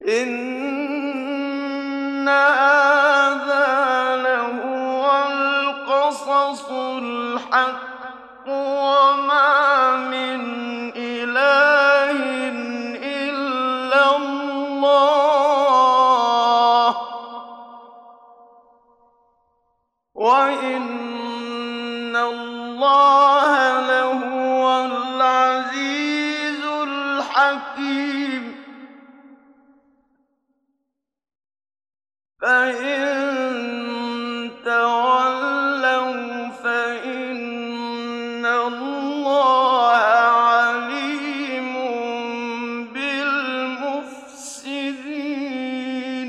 إِنَّ هَٰذَا لَهُوَ الْقَصَصُ الْحَقُّ وَمَا مِنْ إِلَٰهٍ إِلَّا اللَّهُ وَإِنَّ اللَّهَ لَهُوَ الْعَزِيزُ الْحَكِيمُ فَإِن تَوَلَّوْا فَإِنَّ اللَّهَ عَلِيمٌ بِالْمُفْسِدِينَ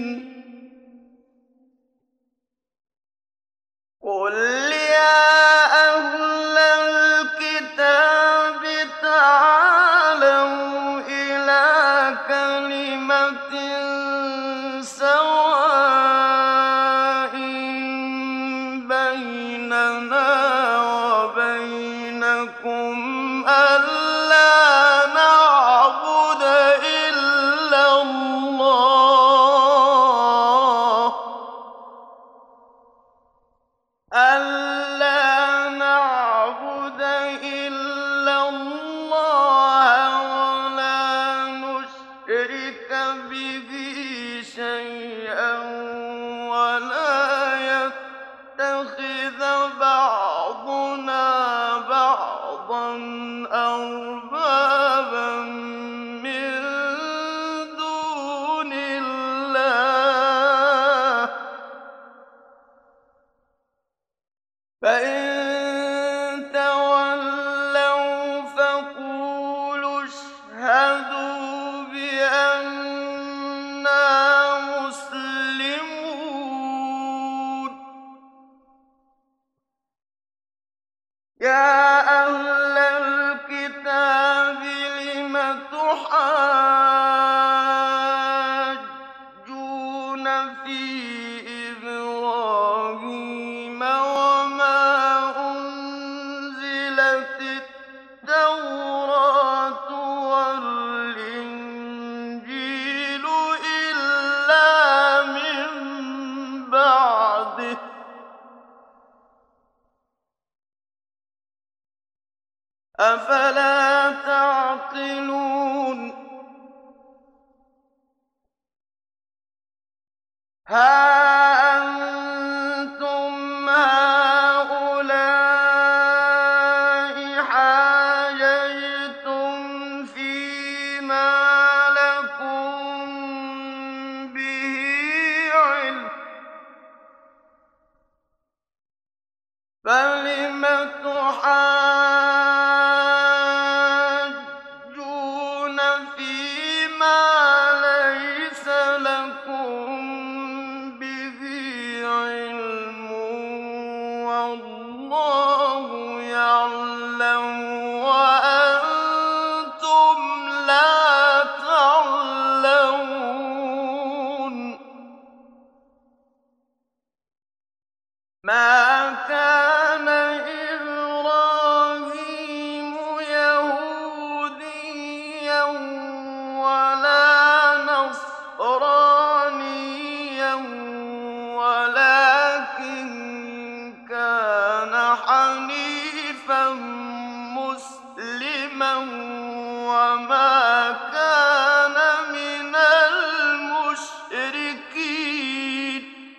قُلْ يَا أَهْلَ الْكِتَابِ تَعَالَوْا إِلَىٰ كَلِمَةٍ سَوَاءٍ بَيْنَنَا وَبَيْنَكُمْ أَلَّا نَعْبُدَ إِلَّا اللَّهَ وَلَا نُشْرِكَ بِهِ شَيْئًا وَلَا يَتَّخِذَ بَعْضُنَا بَعْضًا أَرْبَابًا مِّن دُونِ اللَّهِ ۚ فَإِن تَوَلَّوْا فَقُولُوا اشْهَدُوا بِأَنَّا مُسْلِمُونَ يَا أَهْلَ الْكِتَابِ لِمَ تُحَاجُّونَ فِي إِبْرَاهِيمَ وَمَا أُنزِلَتِ التَّوْرَاةُ وَالْإِنجِيلُ إِلَّا مِن بَعْدِهِ ۚ أَفَلَا تَعْقِلُونَ هَا أَنتُمْ هَٰؤُلَاءِ حَاجَجْتُمْ فِيمَا لَكُم بِهِ عِلْمٌ فَلِمَ تُحَاجُّونَ فِيمَا لَيْسَ لَكُم بِهِ عِلْمٌ وَاللَّهُ يَعْلَمُ وَأَنتُمْ لَا تَعْلَمُونَ مَا كَانَ إِبْرَاهِيمُ يَهُودِيًّا وَلَا نَصْرَانِيًّا وَلَٰكِن كَانَ حَنِيفًا مُّسْلِمًا وَمَا كَانَ مِنَ الْمُشْرِكِينَ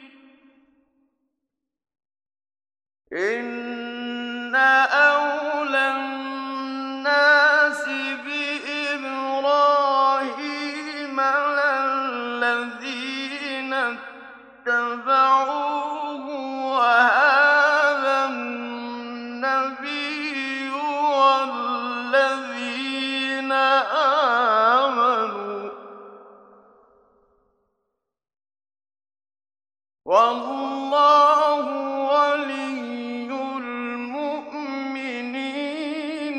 إِنَّ أَوْلَى النَّاسِ بِإِبْرَاهِيمَ لَلَّذِينَ اتَّبَعُوهُ وَهَٰذَا النَّبِيُّ وَالَّذِينَ آمَنُوا ۗ وَاللَّهُ وَلِيُّ الْمُؤْمِنِينَ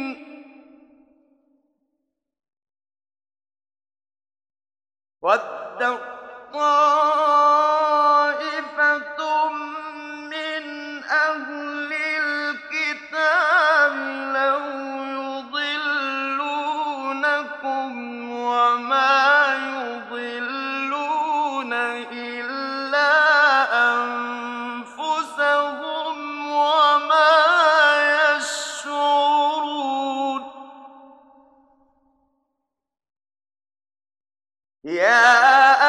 وَدَّت طَّائِفَةٌ مِّنْ أَهْلِ الْكِتَابِ لَوْ يُضِلُّونَكُمْ وَمَا يُضِلُّونَ يا